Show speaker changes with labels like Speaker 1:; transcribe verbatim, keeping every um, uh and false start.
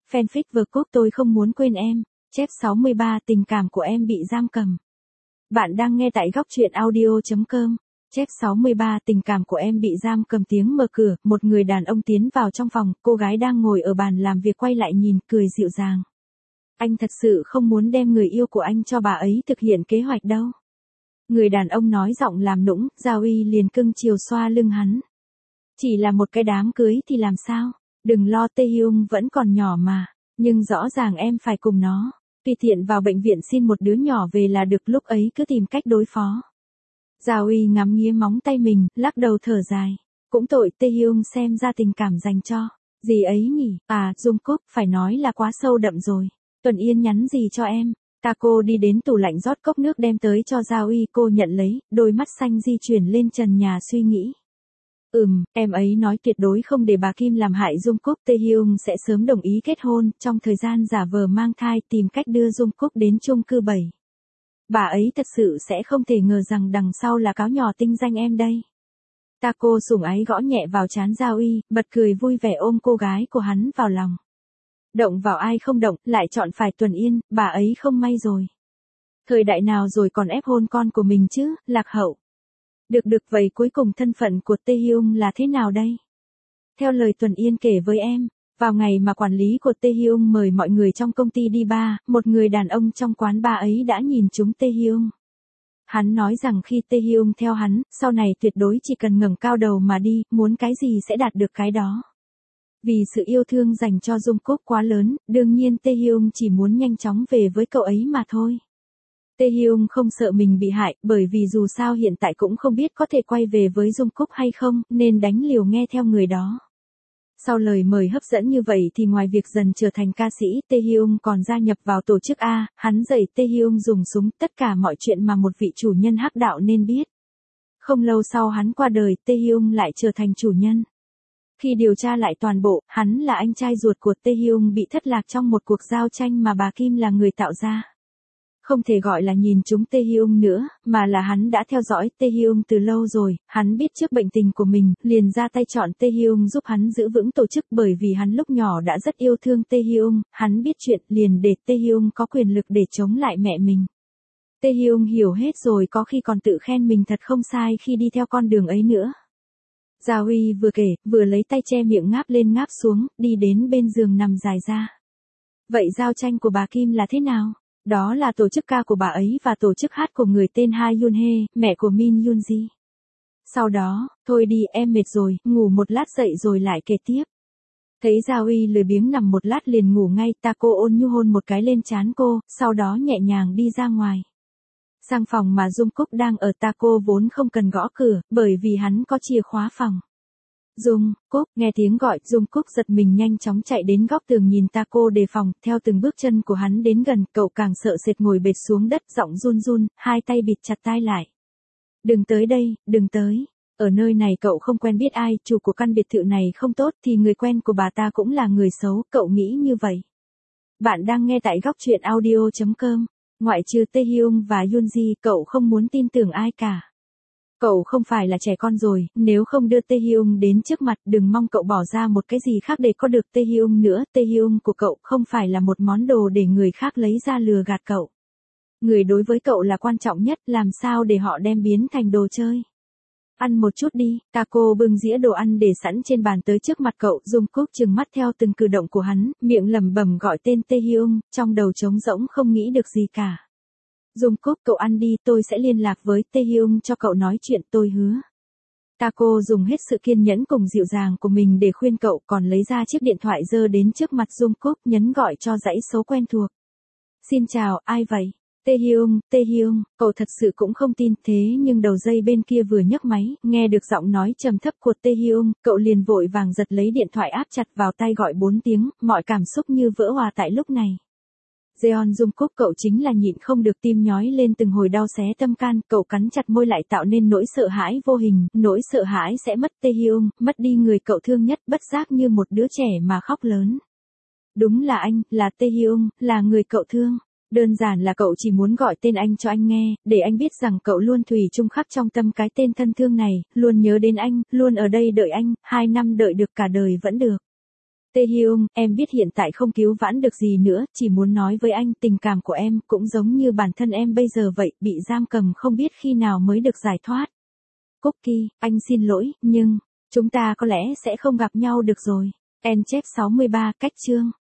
Speaker 1: Fanfic vừa cốt tôi không muốn quên em. Chép sáu mươi ba tình cảm của em bị giam cầm. Bạn đang nghe tại góc truyện audio chấm com. Chép sáu mươi ba tình cảm của em bị giam cầm. Tiếng mở cửa, một người đàn ông tiến vào trong phòng, cô gái đang ngồi ở bàn làm việc quay lại nhìn, cười dịu dàng. Anh thật sự không muốn đem người yêu của anh cho bà ấy thực hiện kế hoạch đâu. Người đàn ông nói giọng làm nũng, Giao Uy liền cưng chiều xoa lưng hắn. Chỉ là một cái đám cưới thì làm sao? Đừng lo, Tae Hyung vẫn còn nhỏ mà, nhưng rõ ràng em phải cùng nó. Tùy tiện vào bệnh viện xin một đứa nhỏ về là được, lúc ấy cứ tìm cách đối phó. Giao Uy ngắm nghía móng tay mình, lắc đầu thở dài. Cũng tội Tae Hyung xem ra tình cảm dành cho gì ấy nhỉ? À, Jungkook, phải nói là quá sâu đậm rồi. Tuần Yên nhắn gì cho em? Taco đi đến tủ lạnh rót cốc nước đem tới cho Giao Uy, cô nhận lấy, đôi mắt xanh di chuyển lên trần nhà suy nghĩ. Ừm, em ấy nói tuyệt đối không để bà Kim làm hại Jungkook. Tae Hyung sẽ sớm đồng ý kết hôn, trong thời gian giả vờ mang thai tìm cách đưa Jungkook đến chung cư bảy. Bà ấy thật sự sẽ không thể ngờ rằng đằng sau là cáo nhỏ tinh danh em đây. Taco sủng ái gõ nhẹ vào trán Giao Uy, bật cười vui vẻ ôm cô gái của hắn vào lòng. Động vào ai không động, lại chọn phải Tuần Yên, bà ấy không may rồi. Thời đại nào rồi còn ép hôn con của mình chứ, lạc hậu. Được được, vậy cuối cùng thân phận của Tae Hyung là thế nào đây? Theo lời Tuần Yên kể với em, vào ngày mà quản lý của Tae Hyung mời mọi người trong công ty đi bar, một người đàn ông trong quán bar ấy đã nhìn trúng Tae Hyung. Hắn nói rằng khi Tae Hyung theo hắn, sau này tuyệt đối chỉ cần ngẩng cao đầu mà đi, muốn cái gì sẽ đạt được cái đó. Vì sự yêu thương dành cho Jungkook quá lớn, đương nhiên Tae Hyung chỉ muốn nhanh chóng về với cậu ấy mà thôi. Tae Hyung không sợ mình bị hại, bởi vì dù sao hiện tại cũng không biết có thể quay về với Jungkook hay không, nên đánh liều nghe theo người đó. Sau lời mời hấp dẫn như vậy thì ngoài việc dần trở thành ca sĩ, Tae Hyung còn gia nhập vào tổ chức A, hắn dạy Tae Hyung dùng súng, tất cả mọi chuyện mà một vị chủ nhân hắc đạo nên biết. Không lâu sau hắn qua đời, Tae Hyung lại trở thành chủ nhân. Khi điều tra lại toàn bộ, hắn là anh trai ruột của Tae Hyung bị thất lạc trong một cuộc giao tranh mà bà Kim là người tạo ra. Không thể gọi là nhìn trúng Tae Hyung nữa, mà là hắn đã theo dõi Tae Hyung từ lâu rồi, hắn biết trước bệnh tình của mình, liền ra tay chọn Tae Hyung giúp hắn giữ vững tổ chức, bởi vì hắn lúc nhỏ đã rất yêu thương Tae Hyung, hắn biết chuyện liền để Tae Hyung có quyền lực để chống lại mẹ mình. Tae Hyung hiểu hết rồi, có khi còn tự khen mình thật không sai khi đi theo con đường ấy nữa. Giao Uy vừa kể, vừa lấy tay che miệng ngáp lên ngáp xuống, đi đến bên giường nằm dài ra. Vậy giao tranh của bà Kim là thế nào? Đó là tổ chức ca của bà ấy và tổ chức hát của người tên Ha Yun Hye, mẹ của Min Yoon Ji. Sau đó, thôi đi em mệt rồi, ngủ một lát dậy rồi lại kể tiếp. Thấy Giao Uy lười biếng nằm một lát liền ngủ ngay, Taco ôn nhu hôn một cái lên trán cô, sau đó nhẹ nhàng đi ra ngoài. Sang phòng mà Jungkook đang ở, Taco vốn không cần gõ cửa, bởi vì hắn có chìa khóa phòng. Jungkook, nghe tiếng gọi, Jungkook giật mình nhanh chóng chạy đến góc tường nhìn Taco đề phòng, theo từng bước chân của hắn đến gần, cậu càng sợ sệt ngồi bệt xuống đất, giọng run run, hai tay bịt chặt tai lại. Đừng tới đây, đừng tới. Ở nơi này cậu không quen biết ai, chủ của căn biệt thự này không tốt thì người quen của bà ta cũng là người xấu, cậu nghĩ như vậy. Bạn đang nghe tại góc truyện audio chấm com. Ngoại trừ Tae Hyung và Yoon Ji, cậu không muốn tin tưởng ai cả. Cậu không phải là trẻ con rồi, nếu không đưa Tae Hyung đến trước mặt, đừng mong cậu bỏ ra một cái gì khác để có được Tae Hyung nữa. Tae Hyung của cậu không phải là một món đồ để người khác lấy ra lừa gạt cậu. Người đối với cậu là quan trọng nhất, làm sao để họ đem biến thành đồ chơi. Ăn một chút đi. Taco bưng dĩa đồ ăn để sẵn trên bàn tới trước mặt cậu, Jungkook trừng mắt theo từng cử động của hắn, miệng lẩm bẩm gọi tên Tae Hyung, trong đầu trống rỗng không nghĩ được gì cả. Jungkook, cậu ăn đi, tôi sẽ liên lạc với Tae Hyung cho cậu nói chuyện, tôi hứa. Taco dùng hết sự kiên nhẫn cùng dịu dàng của mình để khuyên cậu, còn lấy ra chiếc điện thoại giơ đến trước mặt Jungkook, nhấn gọi cho dãy số quen thuộc. Xin chào, ai vậy? Tae Hyung, Tae Hyung, cậu thật sự cũng không tin, thế nhưng đầu dây bên kia vừa nhấc máy, nghe được giọng nói trầm thấp của Tae Hyung, cậu liền vội vàng giật lấy điện thoại áp chặt vào tay gọi bốn tiếng, mọi cảm xúc như vỡ hòa tại lúc này. Jeon Jungkook, cậu chính là nhịn không được, tim nhói lên từng hồi đau xé tâm can, cậu cắn chặt môi lại tạo nên nỗi sợ hãi vô hình, nỗi sợ hãi sẽ mất Tae Hyung, mất đi người cậu thương nhất, bất giác như một đứa trẻ mà khóc lớn. Đúng là anh, là Tae Hyung, là người cậu thương. Đơn giản là cậu chỉ muốn gọi tên anh cho anh nghe, để anh biết rằng cậu luôn thủy chung khắc trong tâm cái tên thân thương này, luôn nhớ đến anh, luôn ở đây đợi anh, hai năm đợi được cả đời vẫn được. Tae Hyung, em biết hiện tại không cứu vãn được gì nữa, chỉ muốn nói với anh tình cảm của em cũng giống như bản thân em bây giờ vậy, bị giam cầm không biết khi nào mới được giải thoát. Cookie, anh xin lỗi, nhưng chúng ta có lẽ sẽ không gặp nhau được rồi. En chép sáu mươi ba, cách chương.